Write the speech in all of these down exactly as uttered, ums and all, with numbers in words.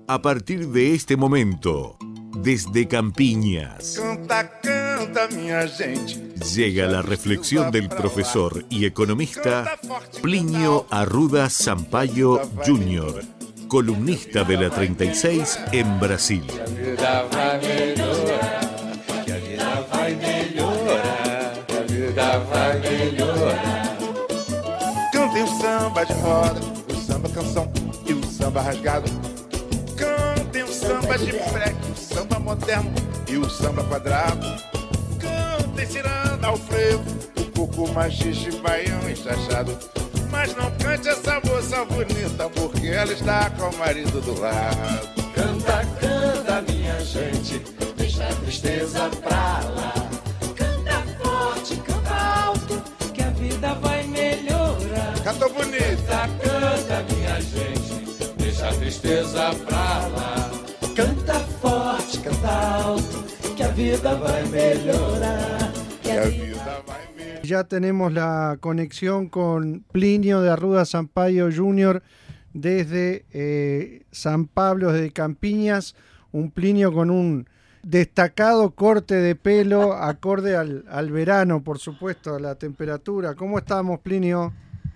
A partir de este momento, desde Campiñas, Canta, canta, minha gente. llega la reflexión del profesor y economista Plinio Arruda Sampaio júnior, columnista de la treinta y seis en Brasil. Que a vida vai melhorar, que a vida vai melhorar, que a vida vai melhorar. Cantem o samba de roda, o samba canção e o samba rasgado. Cantem o samba de freque, o samba moderno e o samba quadrado. Cantem ciranda ao frevo, o coco machixe, baião enxachado. Mas não cante essa moça bonita, porque ela está com o marido do lado. Canta, canta, minha gente, deixa a tristeza pra lá. Canta forte, canta alto, que a vida vai melhorar. Cantou bonita. Canta, canta, minha gente, deixa a tristeza pra lá. Canta forte, canta alto, que a vida vai melhorar. Que a vida vai melhorar. Ya tenemos la conexión con Plinio de Arruda Sampaio júnior desde eh, San Pablo de Campiñas, un Plinio con un destacado corte de pelo acorde al, al verano, por supuesto, a la temperatura. ¿Cómo estamos, Plinio?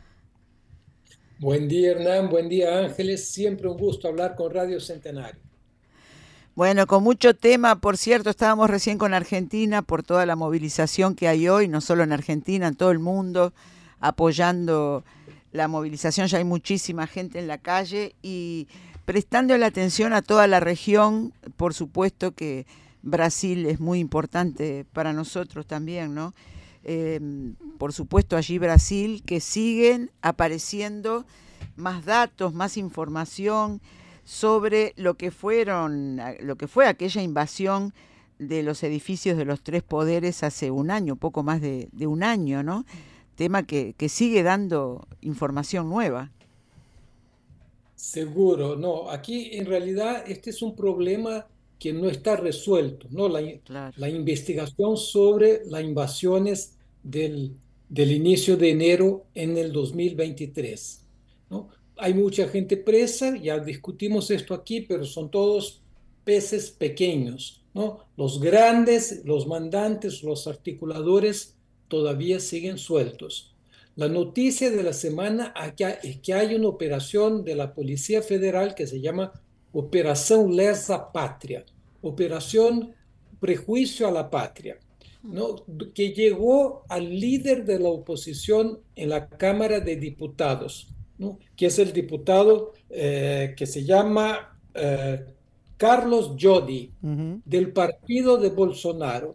Buen día, Hernán, buen día, Ángeles, siempre un gusto hablar con Radio Centenario. Bueno, con mucho tema, por cierto, estábamos recién con Argentina por toda la movilización que hay hoy, no solo en Argentina, en todo el mundo, apoyando la movilización. Ya hay muchísima gente en la calle y prestando la atención a toda la región. Por supuesto que Brasil es muy importante para nosotros también, ¿no? Eh, por supuesto allí Brasil, que siguen apareciendo más datos, más información sobre lo que fueron, lo que fue aquella invasión de los edificios de los tres poderes hace un año, poco más de, de un año, ¿no? Tema que, que sigue dando información nueva. Seguro, no, aquí en realidad este es un problema que no está resuelto, ¿no? La, Claro. la investigación sobre las invasiones del, del inicio de enero en el dos mil veintitrés, ¿no? Hay mucha gente presa, ya discutimos esto aquí, pero son todos peces pequeños, ¿no? Los grandes, los mandantes, los articuladores todavía siguen sueltos. La noticia de la semana acá es que hay una operación de la Policía Federal que se llama Operación Lesa Patria, Operación Prejuicio a la Patria, ¿no? Que llegó al líder de la oposición en la Cámara de Diputados, ¿no? Que es el diputado eh, que se llama eh, Carlos Jodi, Uh-huh. del partido de Bolsonaro.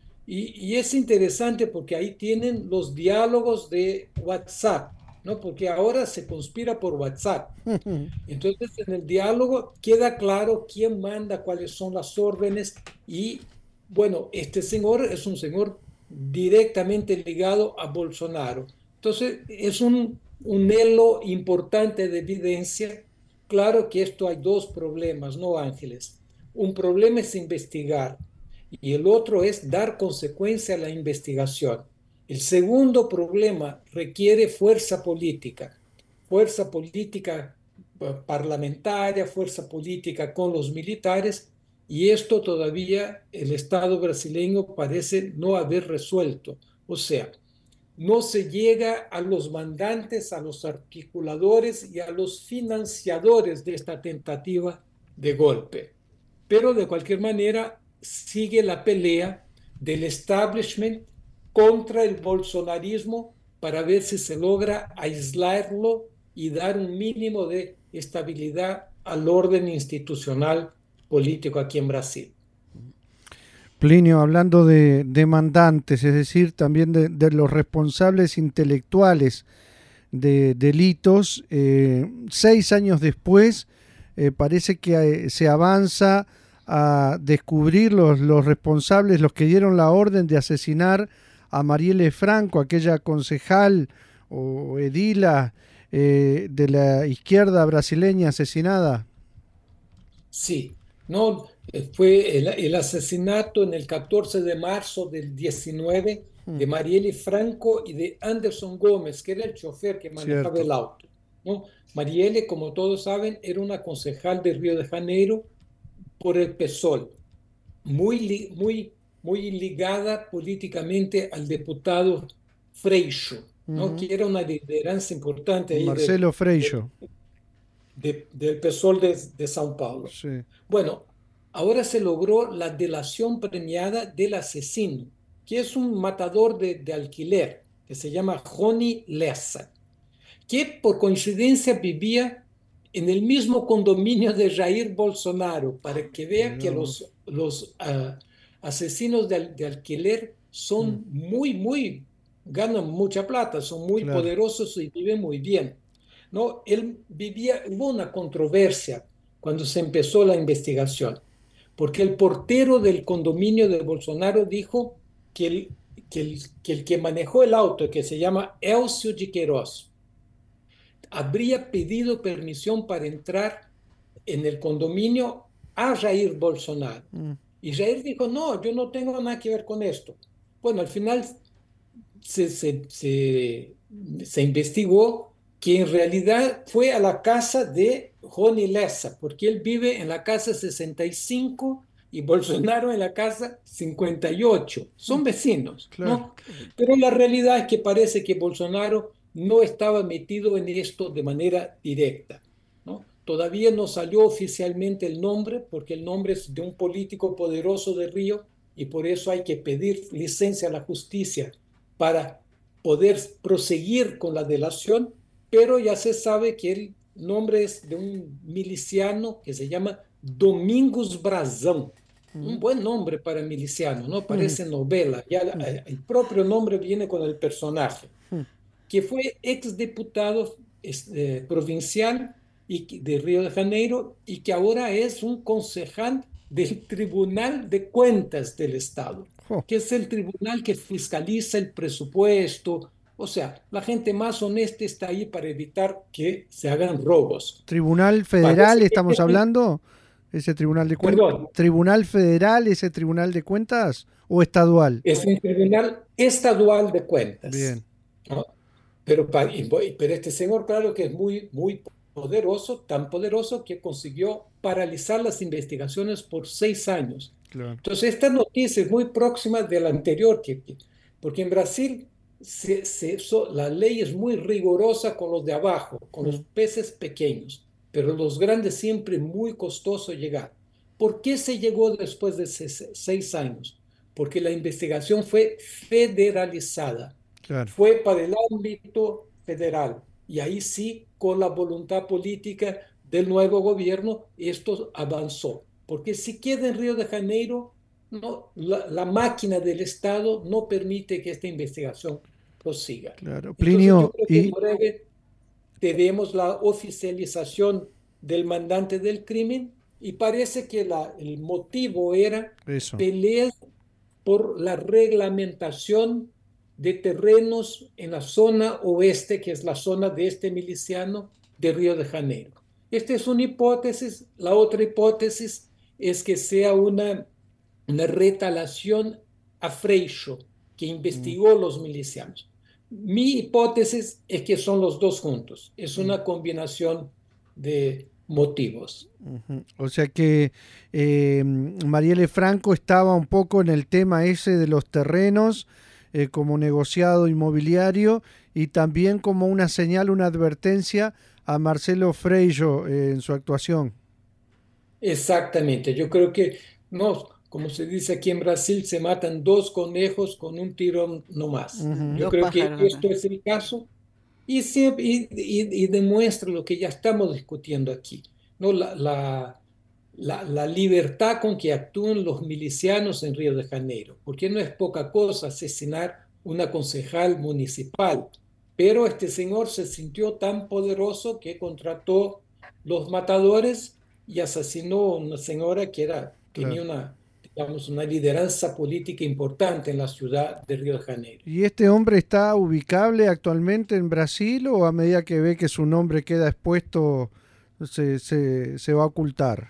Y, y es interesante porque ahí tienen los diálogos de WhatsApp, ¿no? Porque ahora se conspira por WhatsApp. Entonces, en el diálogo queda claro quién manda, cuáles son las órdenes. Y, bueno, este señor es un señor directamente ligado a Bolsonaro. Entonces, es un, un elo importante de evidencia. Claro que esto hay dos problemas, ¿no, Ángeles? Un problema es investigar y el otro es dar consecuencia a la investigación. El segundo problema requiere fuerza política, fuerza política parlamentaria, fuerza política con los militares, y esto todavía el Estado brasileño parece no haber resuelto. O sea, no se llega a los mandantes, a los articuladores y a los financiadores de esta tentativa de golpe. Pero de cualquier manera sigue la pelea del establishment contra el bolsonarismo para ver si se logra aislarlo y dar un mínimo de estabilidad al orden institucional político aquí en Brasil. Plinio, hablando de, de mandantes, es decir, también de, de los responsables intelectuales de delitos, eh, seis años después eh, parece que eh, se avanza a descubrir los, los responsables, los que dieron la orden de asesinar a Marielle Franco, aquella concejal o edila eh, de la izquierda brasileña asesinada. Sí, no, fue el, el asesinato en el catorce de marzo del diecinueve de Marielle Franco y de Anderson Gómez, que era el chofer que manejaba Cierto. el auto. ¿no? Marielle, como todos saben, era una concejal de Río de Janeiro por el PSOL, muy, muy, muy ligada políticamente al diputado Freixo, ¿no? Ujú. Que era una lideranza importante ahí del, Marcelo del, Freixo. de- del PSOL de, de Sao Paulo. Sí. Bueno, ahora se logró la delación premiada del asesino, que es un matador de, de alquiler, que se llama Rony Lessa, que por coincidencia vivía en el mismo condominio de Jair Bolsonaro, para que vea que Mirá vos. los, los ah, asesinos de, al- de alquiler Mm, son muy, muy, ganan mucha plata, son muy claro. poderosos y viven muy bien. ¿No? Él vivía, hubo una controversia cuando se empezó la investigación, porque el portero del condominio de Bolsonaro dijo que el que el que, el que manejó el auto, que se llama Elcio de Queiroz, habría pedido permisión para entrar en el condominio a Jair Bolsonaro. Mm, Y Jair dijo, no, yo no tengo nada que ver con esto. Bueno, al final se, se, se, se investigó que en realidad fue a la casa de Rony Lessa, porque él vive en la casa sesenta y cinco y Bolsonaro en la casa cincuenta y ocho. Son vecinos, claro. ¿no? Pero la realidad es que parece que Bolsonaro no estaba metido en esto de manera directa, ¿no? Todavía no salió oficialmente el nombre, porque el nombre es de un político poderoso de Río y por eso hay que pedir licencia a la justicia para poder proseguir con la delación, pero ya se sabe que el nombre es de un miliciano que se llama Domingos Brazão. Un buen nombre para miliciano, ¿no? Mm, Parece novela, ya el propio nombre viene con el personaje, mm. que fue exdiputado este, provincial y, de Río de Janeiro y que ahora es un concejal del Tribunal de Cuentas del Estado, Jo. que es el tribunal que fiscaliza el presupuesto. O sea, la gente más honesta está ahí para evitar que se hagan robos. Tribunal Federal, Parece que estamos este, hablando, ese Tribunal de Cuentas. perdón, ¿Tribunal Federal, ese Tribunal de Cuentas o estadual? es un tribunal estadual de Bien. cuentas, ¿no? Pero, pa- y voy- pero este señor, claro que es muy, muy poderoso, tan poderoso que consiguió paralizar las investigaciones por seis años. Claro. Entonces, esta noticia es muy próxima de la anterior, que, que- porque en Brasil se- se- so- la ley es muy rigurosa con los de abajo, con los Mm, peces pequeños, pero los grandes siempre muy costoso llegar. ¿Por qué se llegó después de se- seis años? Porque la investigación fue federalizada, claro. fue para el ámbito federal. Y ahí sí, con la voluntad política del nuevo gobierno, esto avanzó. Porque si queda en Río de Janeiro, no, la, la máquina del Estado no permite que esta investigación prosiga. Claro. Entonces yo Plinio, creo que en y breve tenemos la oficialización del mandante del crimen y parece que la, el motivo era eso. peleas por la reglamentación de terrenos en la zona oeste, que es la zona de este miliciano de Río de Janeiro. Esta es una hipótesis. La otra hipótesis es que sea una, una retalación a Freixo, que Mm, investigó los milicianos. Mi hipótesis es que son los dos juntos. Es mm, una combinación de motivos. ujú. O sea que eh, Marielle Franco estaba un poco en el tema ese de los terrenos eh, como negociado inmobiliario y también como una señal, una advertencia a Marcelo Freixo eh, en su actuación. Exactamente, yo creo que no, como se dice aquí en Brasil, se matan dos conejos con un tiro nomás. Ujú. Yo Dos creo que pájaros, esto ¿no? es el caso y, se- y, y- y demuestra lo que ya estamos discutiendo aquí, ¿no? La, la, la, la libertad con que actúan los milicianos en Río de Janeiro, porque no es poca cosa asesinar una concejal municipal, pero este señor se sintió tan poderoso que contrató los matadores y asesinó a una señora que era, tenía Claro. una, digamos, una lideranza política importante en la ciudad de Río de Janeiro. ¿Y este hombre está ubicable actualmente en Brasil o a medida que ve que su nombre queda expuesto se, se, se va a ocultar?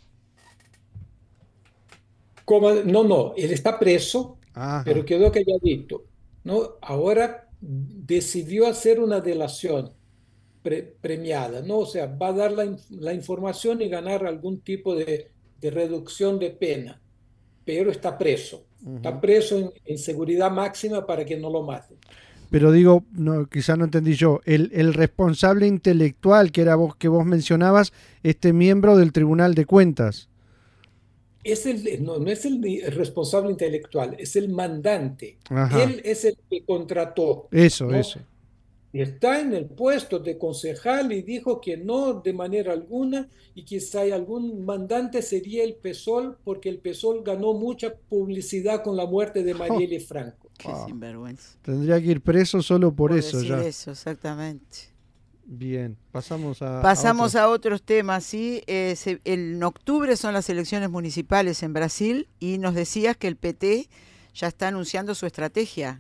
Como, no, no, él está preso, pero Ajá. quedó calladito, ¿no? Ahora decidió hacer una delación pre, premiada, ¿no? O sea, va a dar la, la información y ganar algún tipo de, de reducción de pena, pero está preso. Uh-huh. Está preso en, en seguridad máxima para que no lo maten. Pero digo, no, quizá no entendí yo, el, el responsable intelectual que era vos que vos mencionabas, este miembro del Tribunal de Cuentas. Es el, no, no es el, el responsable intelectual, es el mandante. Ajá. Él es el que contrató. Eso, ¿no? eso. Y está en el puesto de concejal y dijo que no de manera alguna, y quizá hay algún mandante sería el P SOL, porque el P SOL ganó mucha publicidad con la muerte de Marielle oh. Franco. Qué wow. Sinvergüenza. Tendría que ir preso solo por, por eso decir ya. Eso, exactamente. Bien, pasamos a Pasamos a, a otros temas, sí. Eh, se, en octubre son las elecciones municipales en Brasil y nos decías que el P T ya está anunciando su estrategia.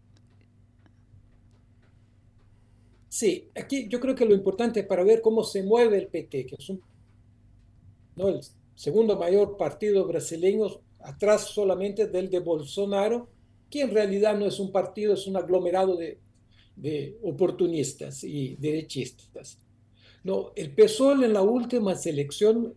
Sí, aquí yo creo que lo importante para ver cómo se mueve el P T, que es un, ¿no? el segundo mayor partido brasileño, atrás solamente del de Bolsonaro, que en realidad no es un partido, es un aglomerado de, de oportunistas y derechistas. No, el P SOL en la última elección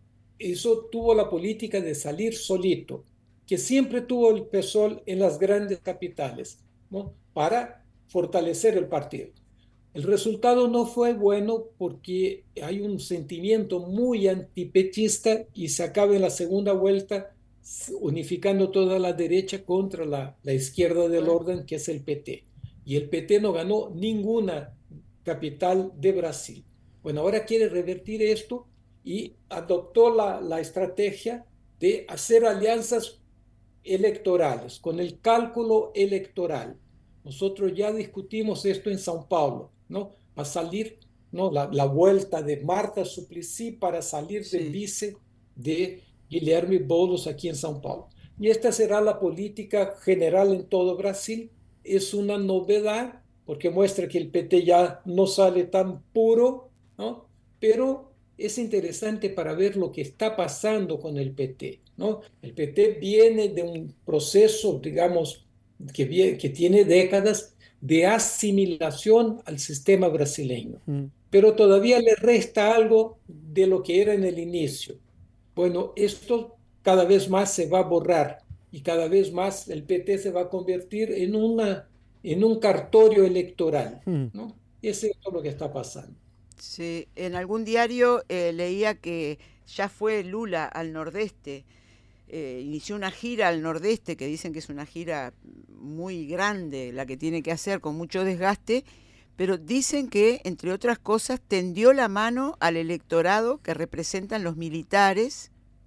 hizo, tuvo la política de salir solito, que siempre tuvo el P SOL en las grandes capitales, ¿no? Para fortalecer el partido. El resultado no fue bueno porque hay un sentimiento muy antipetista y se acaba en la segunda vuelta unificando toda la derecha contra la, la izquierda del orden, que es el P T. Y el P T no ganó ninguna capital de Brasil. Bueno, ahora quiere revertir esto y adoptó la, la estrategia de hacer alianzas electorales, con el cálculo electoral. Nosotros ya discutimos esto en São Paulo, ¿no? Va a salir, ¿no? la, la vuelta de Marta Suplicy para salir sí. de vice de Guilherme Boulos aquí en São Paulo. Y esta será la política general en todo Brasil. Es una novedad porque muestra que el P T ya no sale tan puro, ¿no? Pero es interesante para ver lo que está pasando con el P T, ¿no? El P T viene de un proceso, digamos, que, viene, que tiene décadas de asimilación al sistema brasileño, mm. pero todavía le resta algo de lo que era en el inicio. Bueno, esto cada vez más se va a borrar y cada vez más el P T se va a convertir en, una, en un cartorio electoral, ¿no? Eso es lo que está pasando. Sí, en algún diario eh, leía que ya fue Lula al Nordeste, eh, inició una gira al Nordeste, que dicen que es una gira muy grande la que tiene que hacer, con mucho desgaste, pero dicen que, entre otras cosas, tendió la mano al electorado que representan los militares,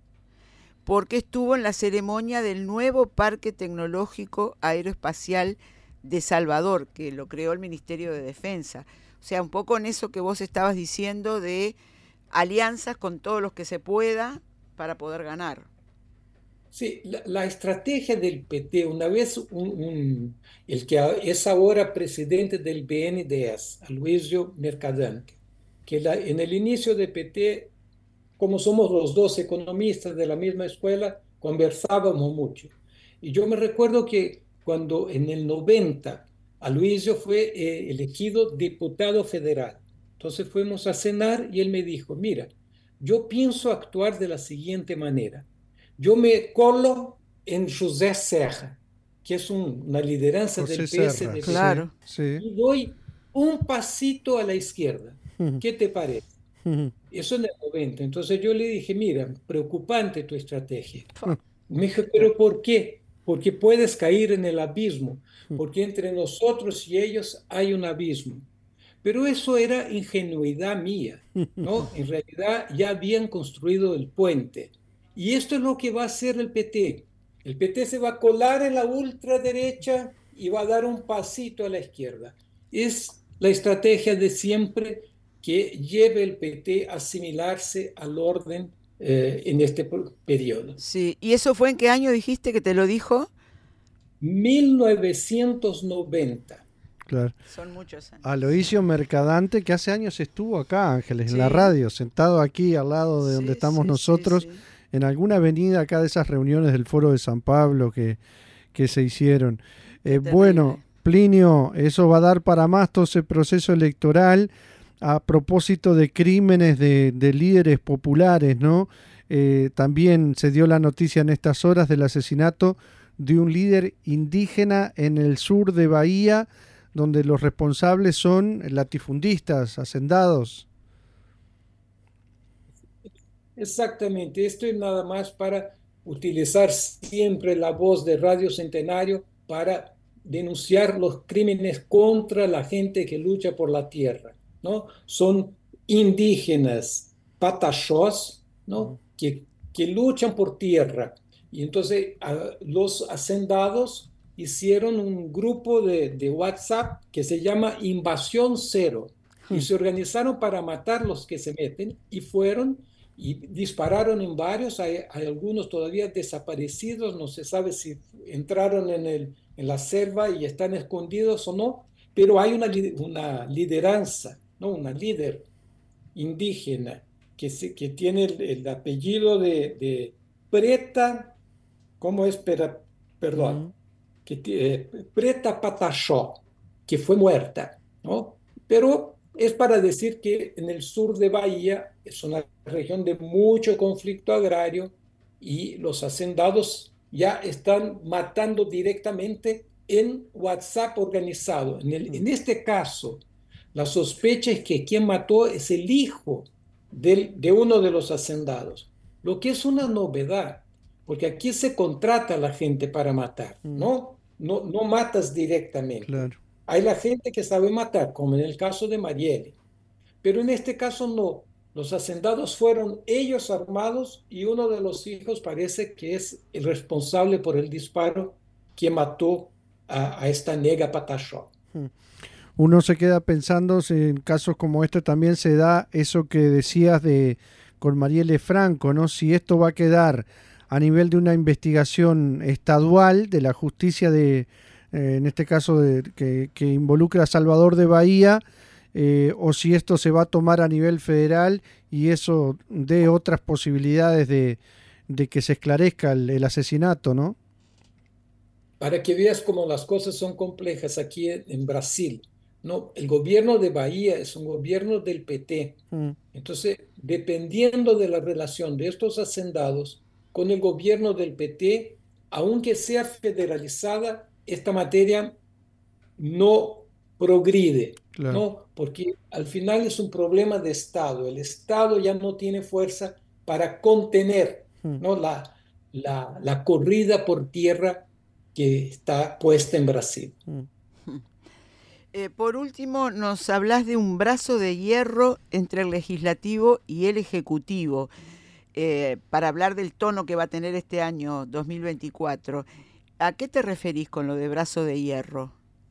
porque estuvo en la ceremonia del nuevo Parque Tecnológico Aeroespacial de Salvador, que lo creó el Ministerio de Defensa. O sea, un poco en eso que vos estabas diciendo de alianzas con todos los que se pueda para poder ganar. Sí, la, la estrategia del P T, una vez un, un, el que es ahora presidente del B N D E S, Aloysio Mercadante, que la, en el inicio del P T, como somos los dos economistas de la misma escuela, conversábamos mucho. Y yo me recuerdo que cuando en el noventa Aloysio fue eh, elegido diputado federal, entonces fuimos a cenar y él me dijo, mira, yo pienso actuar de la siguiente manera. Yo me colo en José Serra, que es un, una lideranza José del P S D B, claro, sí. y doy un pasito a la izquierda. ¿Qué te parece? Eso en el noventa. Entonces yo le dije, mira, preocupante tu estrategia. Me dijo, ¿pero por qué? Porque puedes caer en el abismo, porque entre nosotros y ellos hay un abismo. Pero eso era ingenuidad mía, ¿no? En realidad ya habían construido el puente. Y esto es lo que va a hacer el P T. El P T se va a colar en la ultraderecha y va a dar un pasito a la izquierda. Es la estrategia de siempre que lleve el P T a asimilarse al orden eh, en este periodo. Sí, ¿y eso fue en qué año dijiste que te lo dijo? mil novecientos noventa. Claro. Son muchos años. Aloysio Mercadante, que hace años estuvo acá, Ángeles, sí. en la radio, sentado aquí al lado de sí, donde estamos sí, nosotros, sí, sí. en alguna avenida acá de esas reuniones del Foro de San Pablo que, que se hicieron. Eh, bueno, Plinio, eso va a dar para más todo ese proceso electoral. a propósito de crímenes de, de líderes populares, ¿no? Eh, también se dio la noticia en estas horas del asesinato de un líder indígena en el sur de Bahía, donde los responsables son latifundistas, hacendados. Exactamente, esto es nada más para utilizar siempre la voz de Radio Centenario para denunciar los crímenes contra la gente que lucha por la tierra, ¿no? Son indígenas patachós, ¿no? que, que luchan por tierra. Y entonces a, los hacendados hicieron un grupo de, de WhatsApp que se llama Invasión Cero y se organizaron para matar los que se meten y fueron y dispararon en varios. Hay, hay algunos todavía desaparecidos, no se sabe si entraron en, el, en la selva y están escondidos o no, pero hay una, una lideranza, ¿no? Una líder indígena que, se, que tiene el, el apellido de, de Preta, ¿cómo es? Pera, perdón, uh-huh. que, eh, Preta Patachó, que fue muerta, ¿no? Pero es para decir que en el sur de Bahía es una región de mucho conflicto agrario y los hacendados ya están matando directamente en WhatsApp organizado. En, el, en este caso, la sospecha es que quien mató es el hijo del, de uno de los hacendados, lo que es una novedad, porque aquí se contrata a la gente para matar, ¿no? No, no matas directamente. Claro. Hay la gente que sabe matar, como en el caso de Marielle, pero en este caso no. Los hacendados fueron ellos armados y uno de los hijos parece que es el responsable por el disparo que mató a, a esta nega Patachó. Uno se queda pensando si en casos como este también se da eso que decías de con Marielle Franco, ¿no? Si esto va a quedar a nivel de una investigación estadual de la justicia de Eh, en este caso de, que, que involucra a Salvador de Bahía, eh, o si esto se va a tomar a nivel federal y eso dé otras posibilidades de, de que se esclarezca el, el asesinato, ¿no? Para que veas cómo las cosas son complejas aquí en, en Brasil, ¿no? El gobierno de Bahía es un gobierno del P T. Mm. Entonces, dependiendo de la relación de estos hacendados con el gobierno del P T, aunque sea federalizada, esta materia no progride, claro. ¿no? Porque al final es un problema de Estado. El Estado ya no tiene fuerza para contener, hmm. ¿no? la, la, la corrida por tierra que está puesta en Brasil. Hmm. Eh, por último, nos hablas de un brazo de hierro entre el legislativo y el ejecutivo, eh, para hablar del tono que va a tener este año dos mil veinticuatro. ¿A qué te referís con lo de brazo de hierro?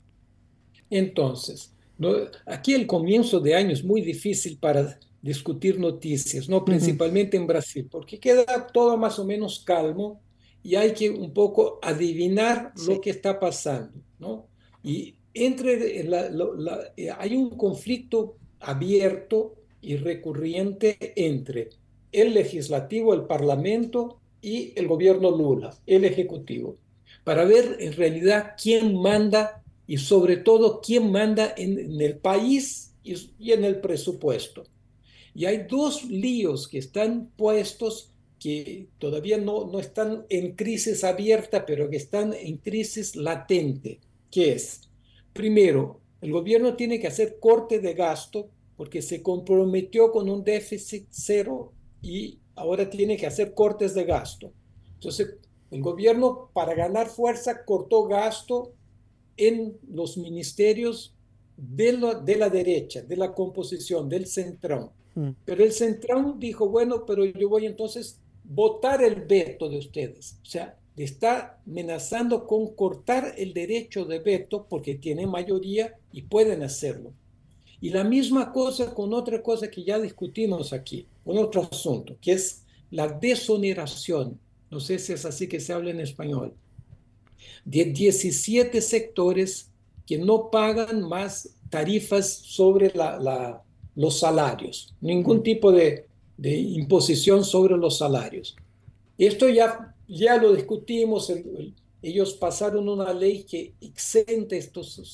Entonces, ¿no? Aquí el comienzo de año es muy difícil para discutir noticias, ¿no? Principalmente uh-huh. en Brasil, porque queda todo más o menos calmo y hay que un poco adivinar sí. lo que está pasando, ¿no? Y entre la, la, la, hay un conflicto abierto y recurrente entre el legislativo, el parlamento y el gobierno Lula, el ejecutivo, para ver en realidad quién manda y sobre todo quién manda en, en el país y, y en el presupuesto. Y hay dos líos que están puestos que todavía no, no están en crisis abierta, pero que están en crisis latente, que es, primero, el gobierno tiene que hacer corte de gasto porque se comprometió con un déficit cero y ahora tiene que hacer cortes de gasto. Entonces, el gobierno, para ganar fuerza, cortó gasto en los ministerios de la, de la derecha, de la composición, del centrón. Mm. Pero el centrón dijo, bueno, pero yo voy entonces a votar el veto de ustedes. O sea, le está amenazando con cortar el derecho de veto porque tiene mayoría y pueden hacerlo. Y la misma cosa con otra cosa que ya discutimos aquí, con otro asunto, que es la desoneración. No sé si es así que se habla en español, de diecisiete sectores que no pagan más tarifas sobre la, la, los salarios, ningún tipo de, de imposición sobre los salarios. Esto ya, ya lo discutimos, el, el, ellos pasaron una ley que exenta estos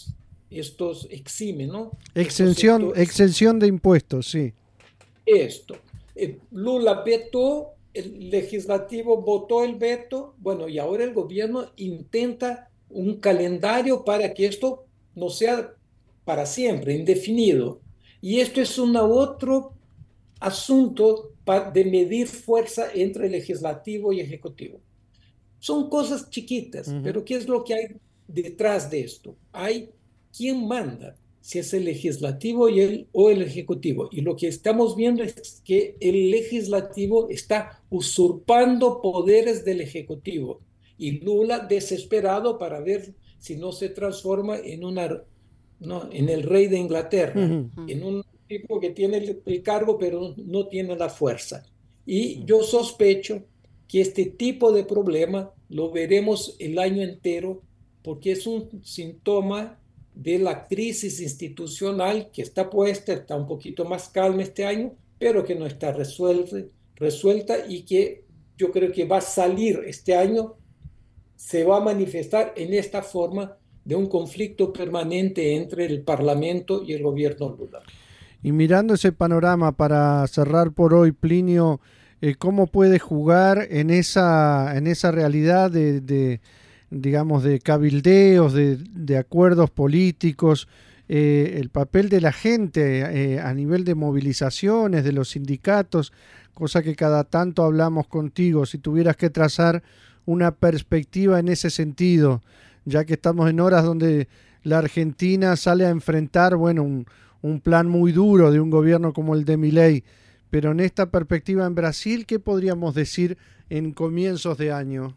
estos exime, ¿no? Exención, Estos sectores. exención de impuestos, sí. Esto. Eh, Lula vetó, el legislativo votó el veto, bueno, y ahora el gobierno intenta un calendario para que esto no sea para siempre, indefinido. Y esto es un otro asunto pa- de medir fuerza entre legislativo y ejecutivo. Son cosas chiquitas, Ujú. pero ¿qué es lo que hay detrás de esto? Hay quién manda, si es el legislativo y el, o el ejecutivo. Y lo que estamos viendo es que el legislativo está usurpando poderes del ejecutivo. Y Lula desesperado para ver si no se transforma en, una, no, en el rey de Inglaterra, Ujú. en un tipo que tiene el, el cargo pero no tiene la fuerza. Y yo sospecho que este tipo de problema lo veremos el año entero porque es un síntoma de la crisis institucional que está puesta, está un poquito más calma este año, pero que no está resuelta, resuelta y que yo creo que va a salir este año, se va a manifestar en esta forma de un conflicto permanente entre el Parlamento y el gobierno Lula. Y mirando ese panorama para cerrar por hoy, Plinio, eh, ¿cómo puede jugar en esa, en esa realidad de, de digamos, de cabildeos, de, de acuerdos políticos, eh, el papel de la gente eh, a nivel de movilizaciones, de los sindicatos, cosa que cada tanto hablamos contigo, si tuvieras que trazar una perspectiva en ese sentido, ya que estamos en horas donde la Argentina sale a enfrentar, bueno, un, un plan muy duro de un gobierno como el de Milei, pero en esta perspectiva en Brasil, ¿qué podríamos decir en comienzos de año?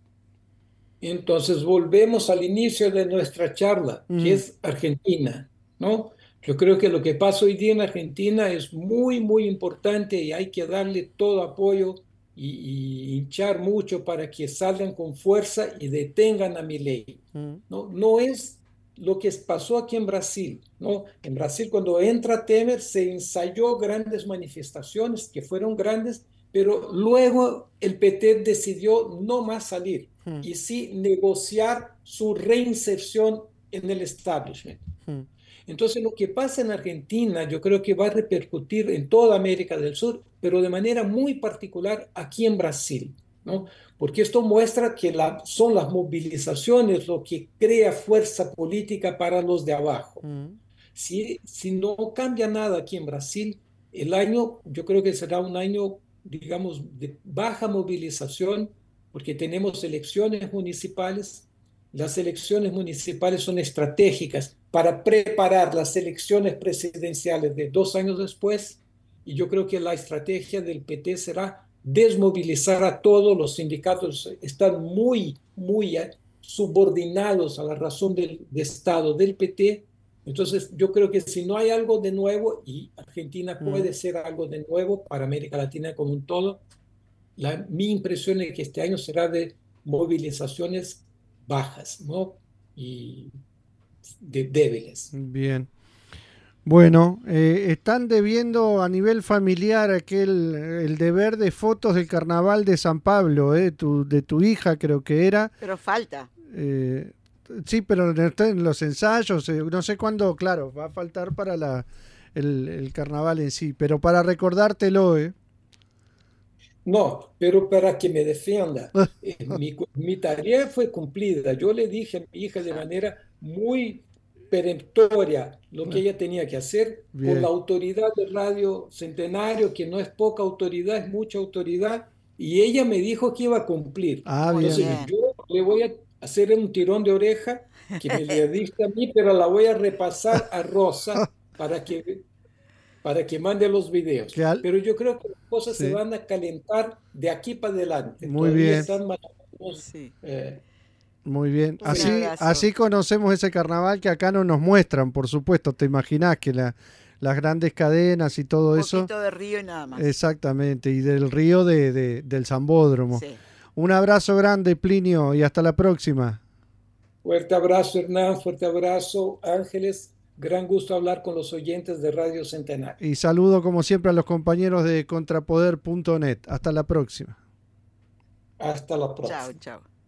Entonces volvemos al inicio de nuestra charla, que Mm. es Argentina, ¿no? Yo creo que lo que pasa hoy día en Argentina es muy, muy importante y hay que darle todo apoyo y, y hinchar mucho para que salgan con fuerza y detengan a Milei, Mm. ¿no? No es lo que pasó aquí en Brasil, ¿no? En Brasil cuando entra Temer se ensayó grandes manifestaciones que fueron grandes, pero luego el P T decidió no más salir Mm. y sí negociar su reinserción en el establishment. Mm. Entonces, lo que pasa en Argentina, yo creo que va a repercutir en toda América del Sur, pero de manera muy particular aquí en Brasil, ¿no? Porque esto muestra que la, son las movilizaciones lo que crea fuerza política para los de abajo. Mm. Si, si no cambia nada aquí en Brasil, el año, yo creo que será un año, digamos, de baja movilización, porque tenemos elecciones municipales. Las elecciones municipales son estratégicas para preparar las elecciones presidenciales de dos años después, y yo creo que la estrategia del P T será desmovilizar a todos. Los sindicatos están muy, muy subordinados a la razón del, de Estado del P T. Entonces, yo creo que si no hay algo de nuevo, y Argentina puede Mm. ser algo de nuevo para América Latina como un todo, la, mi impresión es que este año será de movilizaciones bajas, ¿no? Y de, débiles. Bien. Bueno, eh, están debiendo a nivel familiar aquel el deber de fotos del carnaval de San Pablo, eh, tu, de tu hija creo que era. Pero falta. Eh, sí, pero en los ensayos, eh, no sé cuándo, claro, va a faltar para la, el, el carnaval en sí, pero para recordártelo, ¿eh? No, pero para que me defienda, eh, mi, mi tarea fue cumplida. Yo le dije a mi hija de manera muy peremptoria lo que ella tenía que hacer con Bien. la autoridad de Radio Centenario, que no es poca autoridad, es mucha autoridad, y ella me dijo que iba a cumplir. Ah, Muy bien. Entonces bien. yo le voy a hacer un tirón de oreja que me le diste a mí, pero la voy a repasar a Rosa para que, para que mande los videos. Que al- Pero yo creo que las cosas se Sí. van a calentar de aquí para adelante. Muy Todavía bien. están más o menos, Sí. eh, Muy bien. Un Así, abrazo. así conocemos ese carnaval que acá no nos muestran, por supuesto. Te imaginás que la, las grandes cadenas y todo Un eso. poquito de río y nada más. Exactamente. Y del río de, de- del Zambódromo. Sí. Un abrazo grande, Plinio, y hasta la próxima. fuerte abrazo, Hernán, fuerte abrazo, Ángeles. Gran gusto hablar con los oyentes de Radio Centenario. Y saludo como siempre a los compañeros de contrapoder punto net. Hasta la próxima. Hasta la próxima. Chao, chao.